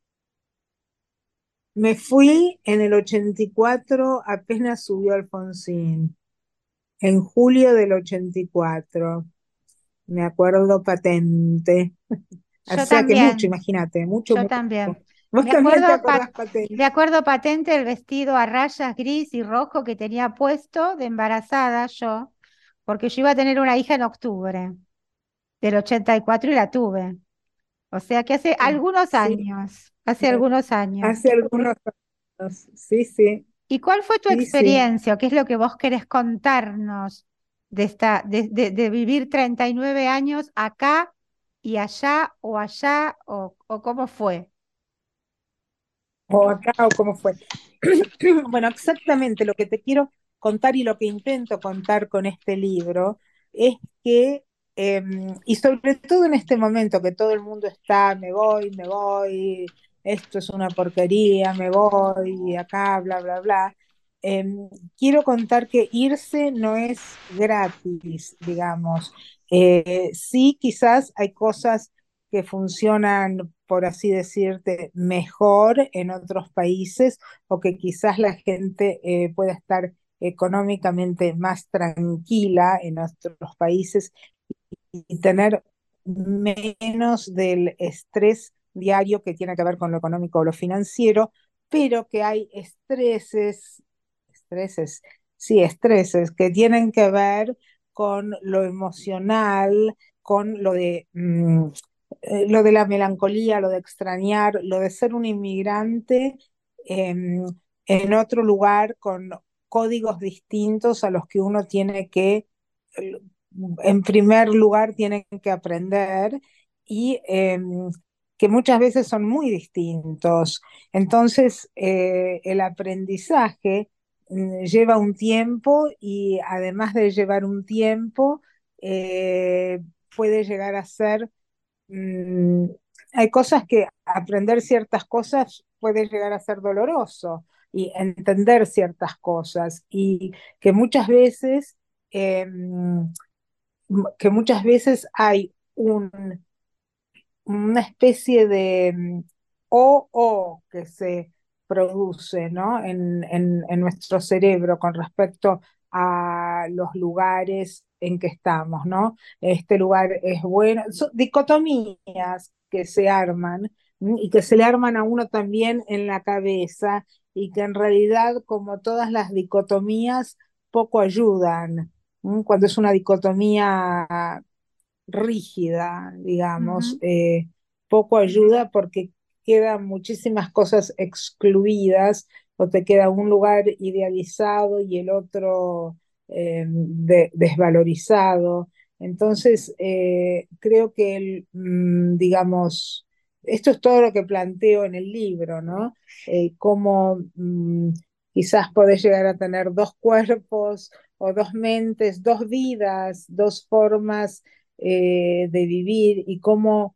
Me fui en el ochenta y cuatro, apenas subió Alfonsín, en julio del ochenta y cuatro. me acuerdo patente. O Yo sea que mucho, también, imagínate, mucho, yo mucho. también. Vos Me también te acuerdo, pa- acordás patente. me acuerdo patente el vestido a rayas gris y rojo que tenía puesto de embarazada yo, porque yo iba a tener una hija en octubre del ochenta y cuatro y la tuve. O sea que hace algunos Sí, años, hace algunos años. hace algunos años. Sí, sí, ¿Y cuál fue tu sí, sí. experiencia? ¿O qué es lo que vos querés contarnos de esta, de, de- de vivir treinta y nueve años acá y allá o allá o, o cómo fue? O acá o cómo fue. Bueno, exactamente lo que te quiero contar y lo que intento contar con este libro es que, eh, y sobre todo en este momento que todo el mundo está, me voy, me voy, esto es una porquería, me voy, acá, bla, bla, bla. eh, Quiero contar que irse no es gratis, digamos. Eh, sí, quizás hay cosas que funcionan, por así decirte, mejor en otros países o que quizás la gente eh, pueda estar económicamente más tranquila en nuestros países y tener menos del estrés diario que tiene que ver con lo económico o lo financiero, pero que hay estreses, estreses, sí, estreses que tienen que ver con lo emocional, con lo de, mm, eh, lo de la melancolía, lo de extrañar, lo de ser un inmigrante em, en otro lugar con códigos distintos a los que uno tiene que, eh, en primer lugar, tiene que aprender y em, que muchas veces son muy distintos. Entonces, eh, el aprendizaje mm, lleva un tiempo y además de llevar un tiempo, eh, puede llegar a ser mm, hay cosas que aprender ciertas cosas puede llegar a ser doloroso y entender ciertas cosas y que muchas veces, eh, que muchas veces hay un, una especie de mm, o o que se produce, ¿no? en, en, en nuestro cerebro con respecto a los lugares en que estamos, ¿no? Este lugar es bueno, son dicotomías que se arman ¿m? Y que se le arman a uno también en la cabeza y que en realidad, como todas las dicotomías, poco ayudan. ¿M? Cuando es una dicotomía rígida, digamos, Ujú. eh, poco ayuda porque quedan muchísimas cosas excluidas o te queda un lugar idealizado y el otro eh, de- desvalorizado. Entonces, eh, creo que, el, mm, digamos, esto es todo lo que planteo en el libro, ¿no? Eh, cómo mm, quizás podés llegar a tener dos cuerpos o dos mentes, dos vidas, dos formas eh, de vivir y cómo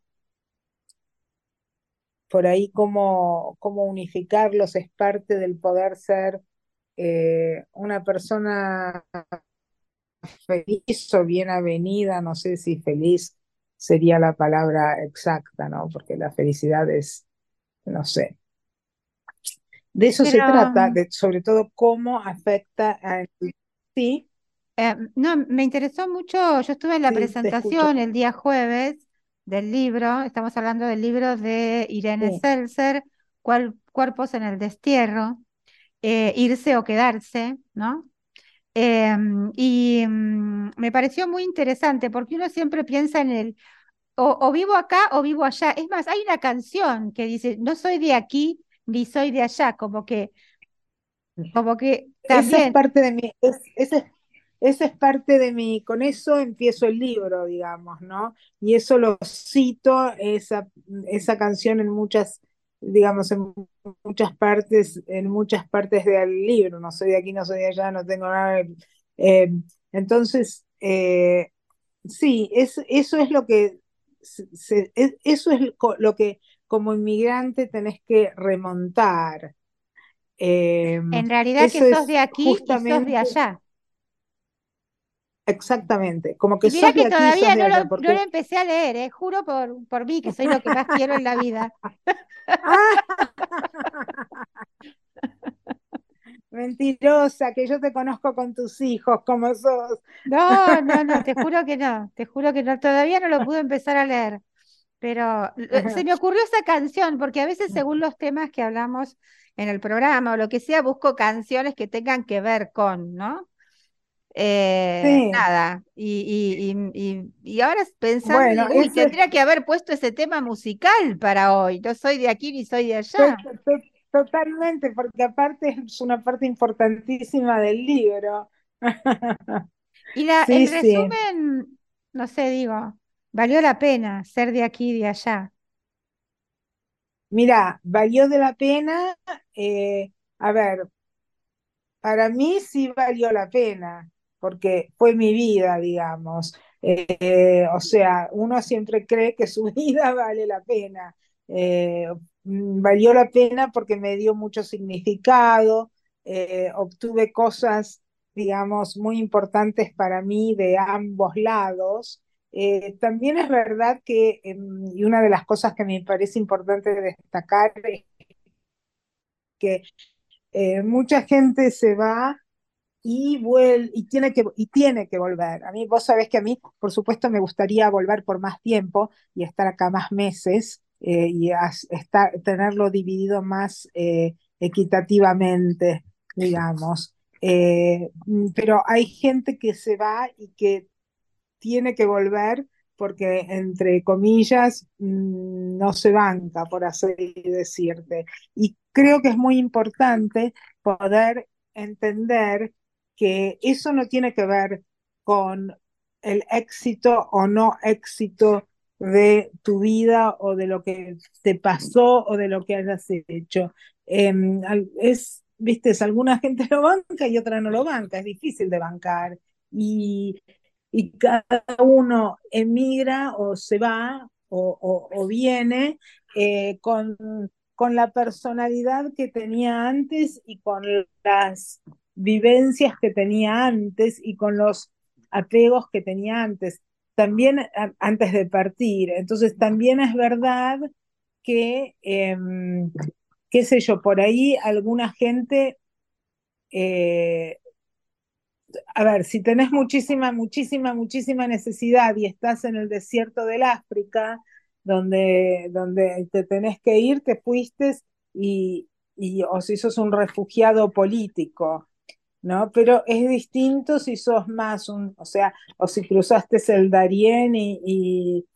por ahí cómo, cómo unificarlos es parte del poder ser eh, una persona feliz o bien avenida, no sé si feliz sería la palabra exacta, ¿no? Porque la felicidad es, no sé, de eso se Pero trata, de, sobre todo cómo afecta a... Sí, eh, no, me interesó mucho, yo estuve en la sí, te escucho. presentación el día jueves del libro, estamos hablando del libro de Irene Sí. Seltzer, Cual- Cuerpos en el destierro, eh, Irse o quedarse, ¿no? Em, y mm, me pareció muy interesante porque uno siempre piensa en el o, o vivo acá o vivo allá. Es más, hay una canción que dice, no soy de aquí ni soy de allá, como que, como que Esa es también, parte de mi, es, esa es, esa es parte de mi, con eso empiezo el libro, digamos, ¿no? Y eso lo cito, esa, esa canción en muchas, digamos, en muchas partes, en muchas partes del libro, no soy de aquí, no soy de allá, no tengo nada. de- eh, entonces, eh, sí, es, eso es lo que, se- se- es- eso es lo que como inmigrante tenés que remontar. Eh, en realidad que Eso sos de es aquí y sos de justamente, allá. exactamente, como Y que mirá sos que de aquí y sos todavía de no lo, allá, no porque... lo empecé a leer, eh, juro por, por mí que soy lo que más quiero en la vida. Ah, Mentirosa, que yo te conozco con tus hijos, como sos. No, no, no, te juro que no, te juro que no, todavía no lo pude empezar a leer, pero eh, se me ocurrió esa canción, porque a veces según los temas que hablamos en el programa o lo que sea, busco canciones que tengan que ver con, ¿no? Eh, Sí, nada, y, y, y, y- y ahora pensando, bueno, digo, uy, eso es tendría que haber puesto ese tema musical para hoy, no soy de aquí ni soy de to- allá. to- totalmente, porque aparte es una parte importantísima del libro. Y la, el Sí, sí. resumen, no sé, digo, valió la pena ser de aquí y de allá. Mira, valió de la pena. eh, a ver, para mí sí valió la pena, porque fue mi vida, digamos. Eh, o sea, uno siempre cree que su vida vale la pena. Eh, mm, Valió la pena porque me dio mucho significado, eh, obtuve cosas, digamos, muy importantes para mí de ambos lados. Eh, también es verdad que, em, y una de las cosas que me parece importante destacar es que eh, mucha gente se va y, vuel y, tiene que, y tiene que volver. A mí, vos sabés que a mí, por supuesto, me gustaría volver por más tiempo y estar acá más meses eh, y as, estar, tenerlo dividido más eh, equitativamente, digamos. Eh, pero hay gente que se va y que tiene que volver porque, entre comillas, mm, no se banca, por así decirte. Y creo que es muy importante poder entender que eso no tiene que ver con el éxito o no éxito de tu vida o de lo que te pasó o de lo que hayas hecho. Eh, es, viste, alguna gente lo banca y otra no lo banca, es difícil de bancar. Y y cada uno emigra o se va o, o, o viene eh, con, con la personalidad que tenía antes y con las vivencias que tenía antes y con los apegos que tenía antes, también a, antes de partir. Entonces también es verdad que, eh, qué sé yo, por ahí alguna gente eh, a ver, si tenés muchísima, muchísima, muchísima necesidad y estás en el desierto del África, donde, donde te tenés que ir, te fuiste y, y, o si sos un refugiado político, ¿no? Pero es distinto si sos más un, o sea, o si cruzaste el Darién y, y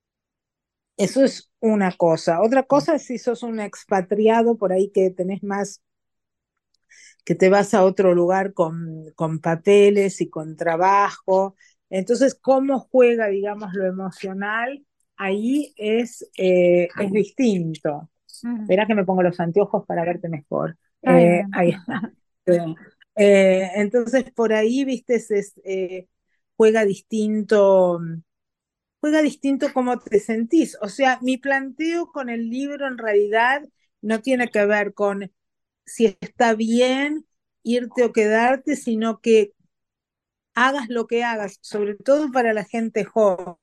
eso es una cosa. Otra cosa es si sos un expatriado por ahí que tenés más que te vas a otro lugar con, con papeles y con trabajo. Entonces, cómo juega, digamos, lo emocional, ahí es, eh, es distinto. Ujú. Verá que me pongo los anteojos para verte mejor. Está Eh, bien. ahí está. Sí. Eh, entonces, por ahí, viste, es, eh, juega distinto, juega distinto cómo te sentís. O sea, mi planteo con el libro en realidad no tiene que ver con si está bien irte o quedarte, sino que hagas lo que hagas, sobre todo para la gente joven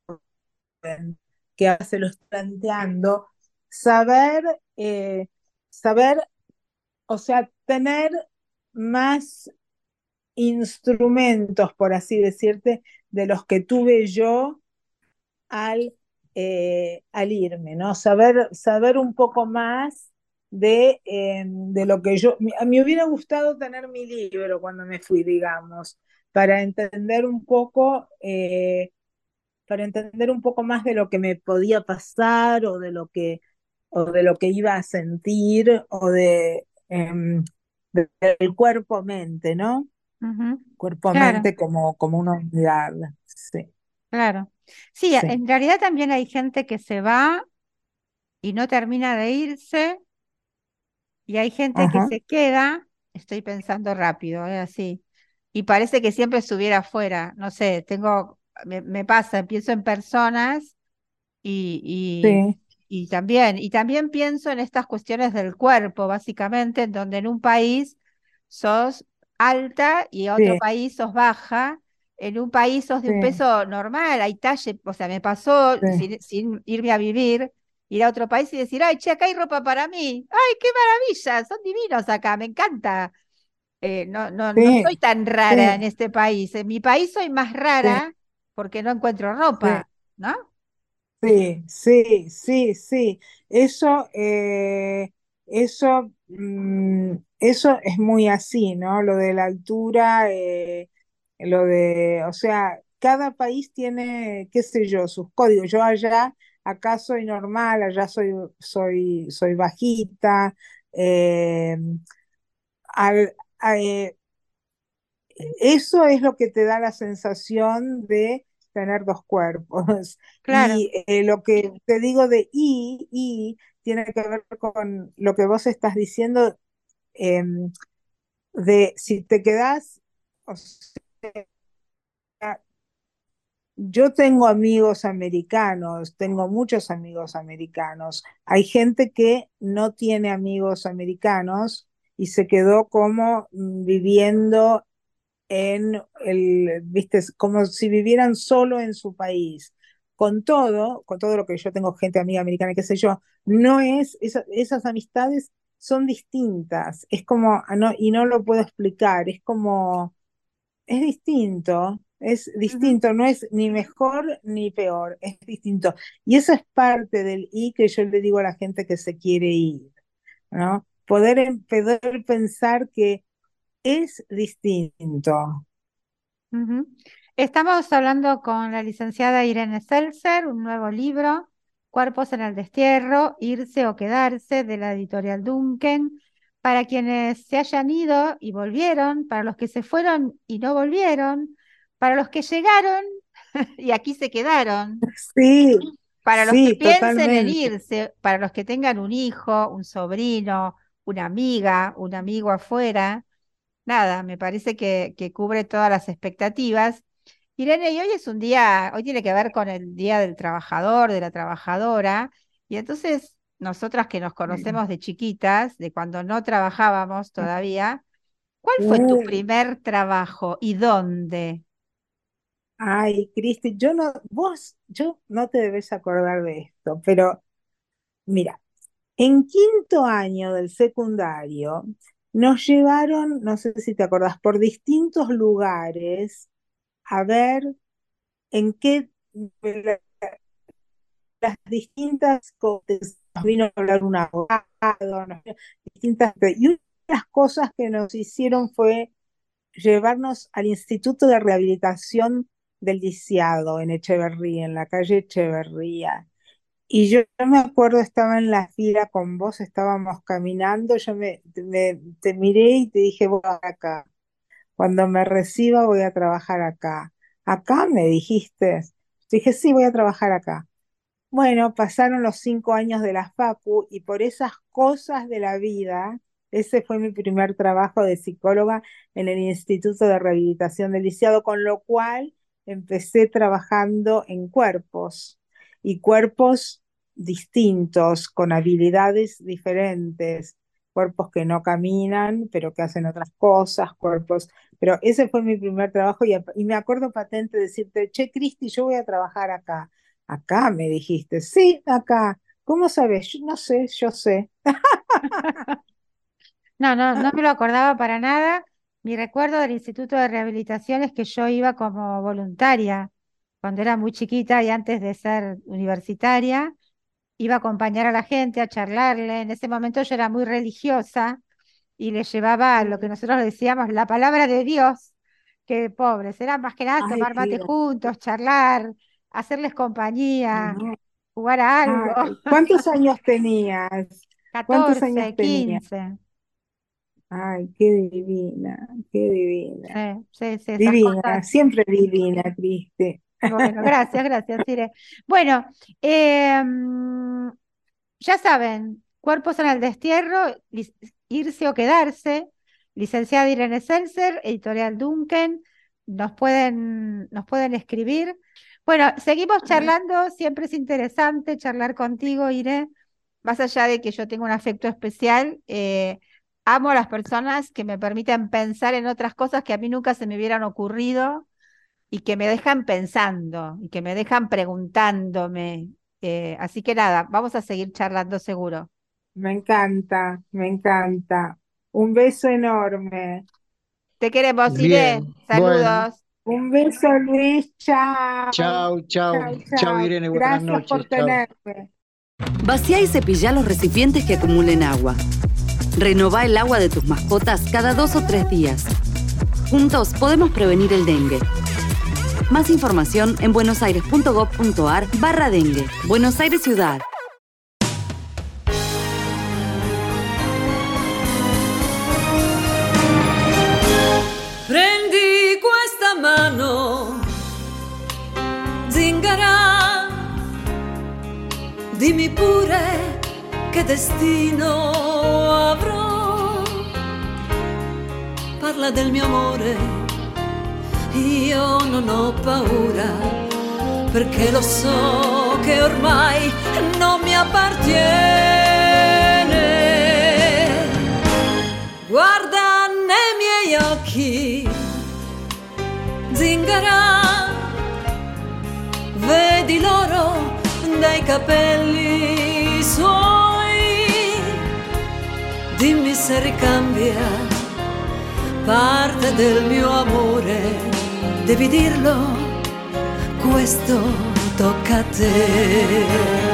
que se lo está planteando, saber, eh, saber, o sea, tener más instrumentos, por así decirte, de los que tuve yo al, eh, al irme, ¿no? Saber, saber un poco más de, eh, de lo que yo... A mí me hubiera gustado tener mi libro cuando me fui, digamos, para entender un poco, eh, para entender un poco más de lo que me podía pasar o de lo que, o de lo que iba a sentir o de, eh, de- del cuerpo-mente, ¿no? Ujú. Claro, Cuerpo-mente como, como una unidad. Sí, claro. Sí, sí. en realidad también hay gente que se va y no termina de irse, y hay gente que Ajá. se queda, estoy pensando rápido, ¿eh? Así, y parece que siempre estuviera afuera. No sé, tengo, me, me pasa, pienso en personas y, Sí, y, y también, y también pienso en estas cuestiones del cuerpo, básicamente, en donde en un país sos alta y en otro sí, país sos baja. En un país sos de sí, un peso normal, hay talle, o sea, me pasó sí. sin, sin irme a vivir, ir a otro país y decir, ay, che, acá hay ropa para mí, ay, qué maravilla, son divinos acá, me encanta. Eh, no, no, no soy Sí, tan rara en sí, este país. En mi país soy más sí, rara porque no encuentro sí. ropa, ¿no? Sí, sí, sí, sí. Eso, eh, eso, mm, eso es muy así, ¿no? Lo de la altura, eh, lo de, o sea, cada país tiene, qué sé yo, sus códigos. Yo allá, acá soy normal, allá soy, soy, soy bajita. eh, al- a- eh, Eso es lo que te da la sensación de tener dos cuerpos. Claro. Y eh, lo que te digo de I, I, tiene que ver con lo que vos estás diciendo, em, de si te quedás, o sea, yo tengo amigos americanos, tengo muchos amigos americanos. Hay gente que no tiene amigos americanos y se quedó como mm, viviendo en el, viste, es como si vivieran solo en su país. Con todo, con todo lo que yo tengo gente amiga americana, qué sé yo, no es, esa- esas amistades son distintas, es como, ah, no, y no lo puedo explicar, es como, es distinto, es Ujú, distinto, no es ni mejor ni peor, es distinto. Y eso es parte del I que yo le digo a la gente que se quiere ir, ¿no? Poder, poder pensar que es distinto. ujú. Estamos hablando con la licenciada Irene Seltzer, un nuevo libro, Cuerpos en el Destierro, Irse o Quedarse, de la editorial Duncan. Para quienes se hayan ido y volvieron, para los que se fueron y no volvieron, para los que llegaron y aquí se quedaron, Sí, para los que sí, piensen en totalmente. irse, para los que tengan un hijo, un sobrino, una amiga, un amigo afuera. Nada, me parece que, que cubre todas las expectativas. Irene, y hoy es un día, hoy tiene que ver con el Día del Trabajador, de la Trabajadora, y entonces nosotras que nos conocemos de chiquitas, de cuando no trabajábamos todavía, ¿cuál fue tu Uh, primer trabajo y dónde? Ay, Cristi, yo no, vos, yo no te debes acordar de esto, pero mira, en quinto año del secundario nos llevaron, no sé si te acordás, por distintos lugares a ver en qué las distintas cosas, nos vino a hablar un abogado, nos vino- distintas, y una de las cosas que nos hicieron fue llevarnos al Instituto de Rehabilitación del Lisiado en Echeverría, en la calle Echeverría. Y yo, yo me acuerdo, estaba en la fila con vos, estábamos caminando, yo me, me- te miré y te dije, voy acá. Cuando me reciba voy a trabajar acá. ¿Acá me dijiste? Dije, sí, voy a trabajar acá. Bueno, pasaron los cinco años de la Facu y por esas cosas de la vida, ese fue mi primer trabajo de psicóloga en el Instituto de Rehabilitación del Lisiado, con lo cual empecé trabajando en cuerpos y cuerpos distintos, con habilidades diferentes, cuerpos que no caminan, pero que hacen otras cosas, cuerpos, pero ese fue mi primer trabajo y, y me acuerdo patente decirte, che, Cristi, yo voy a trabajar acá. Acá me dijiste, sí, acá. ¿Cómo sabes? Yo no sé, yo sé. No, no, no me lo acordaba para nada. Mi recuerdo del Instituto de Rehabilitación es que yo iba como voluntaria cuando era muy chiquita y antes de ser universitaria, iba a acompañar a la gente, a charlarle. En ese momento yo era muy religiosa y le llevaba lo que nosotros le decíamos la palabra de Dios, que pobres, era más que nada Ay, tomar qué mate juntos, charlar, hacerles compañía, divertido. jugar a algo. Ay, ¿cuántos años tenías? ¿Cuántos años catorce, tenías? quince. Ay, qué divina, qué Sí, divina. sí, sí, esas Divina, cosas. siempre divina, Cristi. Bueno, gracias, gracias, Sire. Bueno, em, ya saben, Cuerpos en el Destierro, lic- Irse o Quedarse, licenciada Irene Seltzer, editorial Duncan, nos pueden, nos pueden escribir. Bueno, seguimos charlando, siempre es interesante charlar contigo, Irene, más allá de que yo tengo un afecto especial, eh, amo a las personas que me permiten pensar en otras cosas que a mí nunca se me hubieran ocurrido y que me dejan pensando y que me dejan preguntándome. Eh, así que nada, vamos a seguir charlando seguro. Me encanta, me encanta. Un beso enorme. Te queremos, Irene. Bien, bueno, Saludos. Un beso, Luis. Chao. chau, chau, Chao, chau chao. Irene, buenas Gracias por noches, chau. tenerme. Vacía y cepillá los recipientes que acumulen agua. Renová el agua de tus mascotas cada dos o tres días. Juntos podemos prevenir el dengue. Más información en buenosaires.gov.ar barra dengue. Buenos Aires Ciudad. Prendi questa mano, zingara, dimmi pure che destino avrò. Parla del mio amore, io non ho paura, perché lo so che ormai non mi appartiene. Guarda nei miei occhi, zingara, vedi l'oro dei capelli suoi, dimmi se ricambia parte del mio amore, devi dirlo, questo tocca a te.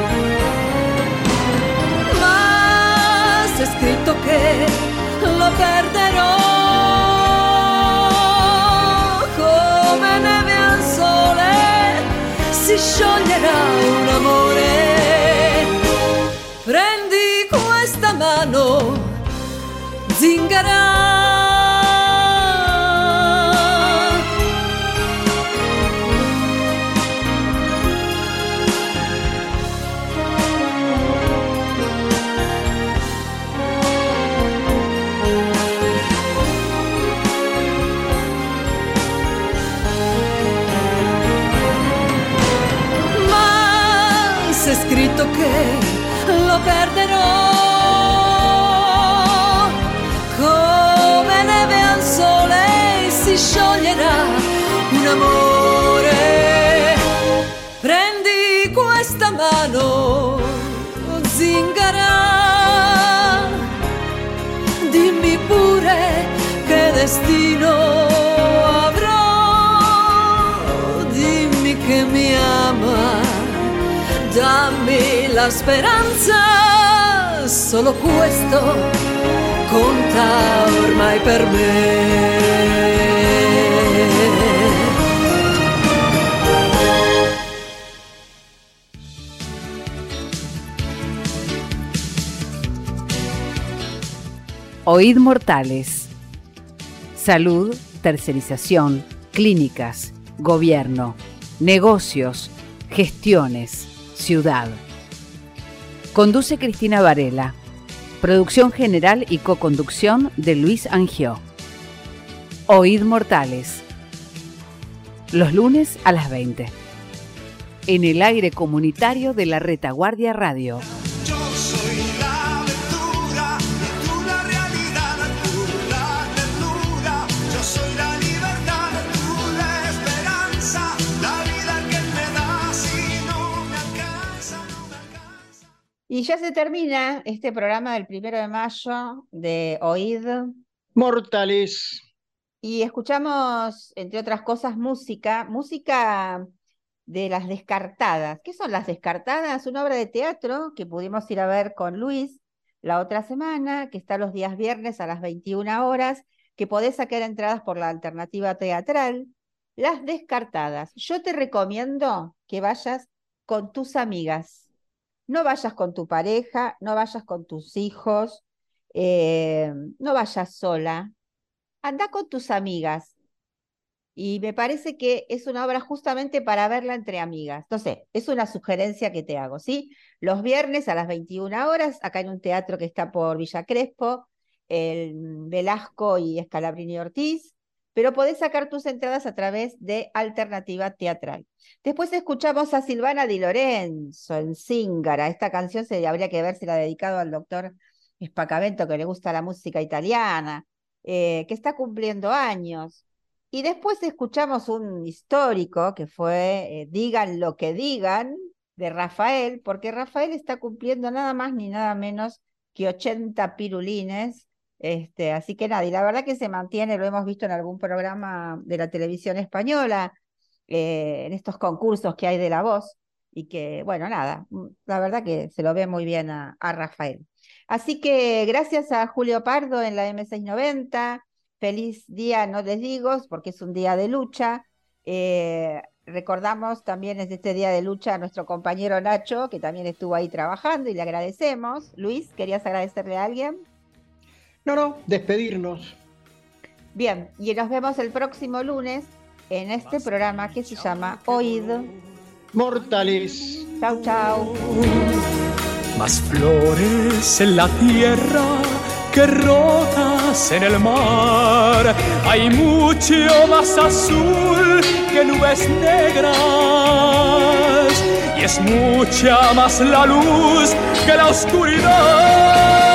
Ma c'è scritto che lo perderò come neve al sole, si scioglierà un amore. Prendi questa mano, zingara. C'è scritto che lo perderò come neve al sole, si scioglierà un amore. Prendi questa mano, zingara, dimmi pure che destino avrò, dimmi che mi ama, dammi la speranza, solo questo conta ormai per me. Oíd Mortales. Salud, tercerización, clínicas, gobierno, negocios, gestiones, ciudad. Conduce Cristina Varela. Producción general y coconducción de Luis Angió. Oíd Mortales. Los lunes a las veinte. En el aire comunitario de la Retaguardia Radio. Y ya se termina este programa del primero de mayo de Oíd Mortales. Y escuchamos, entre otras cosas, música, música de Las Descartadas. ¿Qué son Las Descartadas? Una obra de teatro que pudimos ir a ver con Luis la otra semana, que está los días viernes a las veintiuna horas, que podés sacar entradas por la alternativa teatral. Las Descartadas. Yo te recomiendo que vayas con tus amigas. No vayas con tu pareja, no vayas con tus hijos, eh, no vayas sola. Anda con tus amigas. Y me parece que es una obra justamente para verla entre amigas. No sé, es una sugerencia que te hago, ¿sí? Los viernes a las veintiuna horas, acá en un teatro que está por Villa Crespo, el Velasco y Scalabrini Ortiz, pero podés sacar tus entradas a través de Alternativa Teatral. Después escuchamos a Silvana Di Lorenzo en Zingara. Esta canción se habría que ver si la ha dedicado al doctor Spacavento, que le gusta la música italiana, eh, que está cumpliendo años. Y después escuchamos un histórico que fue eh, Digan lo que digan, de Rafael, porque Rafael está cumpliendo nada más ni nada menos que ochenta pirulines, Este, así que nada, y la verdad que se mantiene, lo hemos visto en algún programa de la televisión española, eh, en estos concursos que hay de La Voz, y que, bueno, nada, la verdad que se lo ve muy bien a, a Rafael. Así que gracias a Julio Pardo en la eme seiscientos noventa, feliz día, no les digo, porque es un día de lucha. Eh, recordamos también en este día de lucha a nuestro compañero Nacho, que también estuvo ahí trabajando, y le agradecemos. Luis, ¿querías agradecerle a alguien? No, no, despedirnos. Bien, y nos vemos el próximo lunes en este programa que se llama Oíd Mortales. Chau, chau. Más flores en la tierra que rocas en el mar. Hay mucho más azul que nubes negras. Y es mucha más la luz que la oscuridad.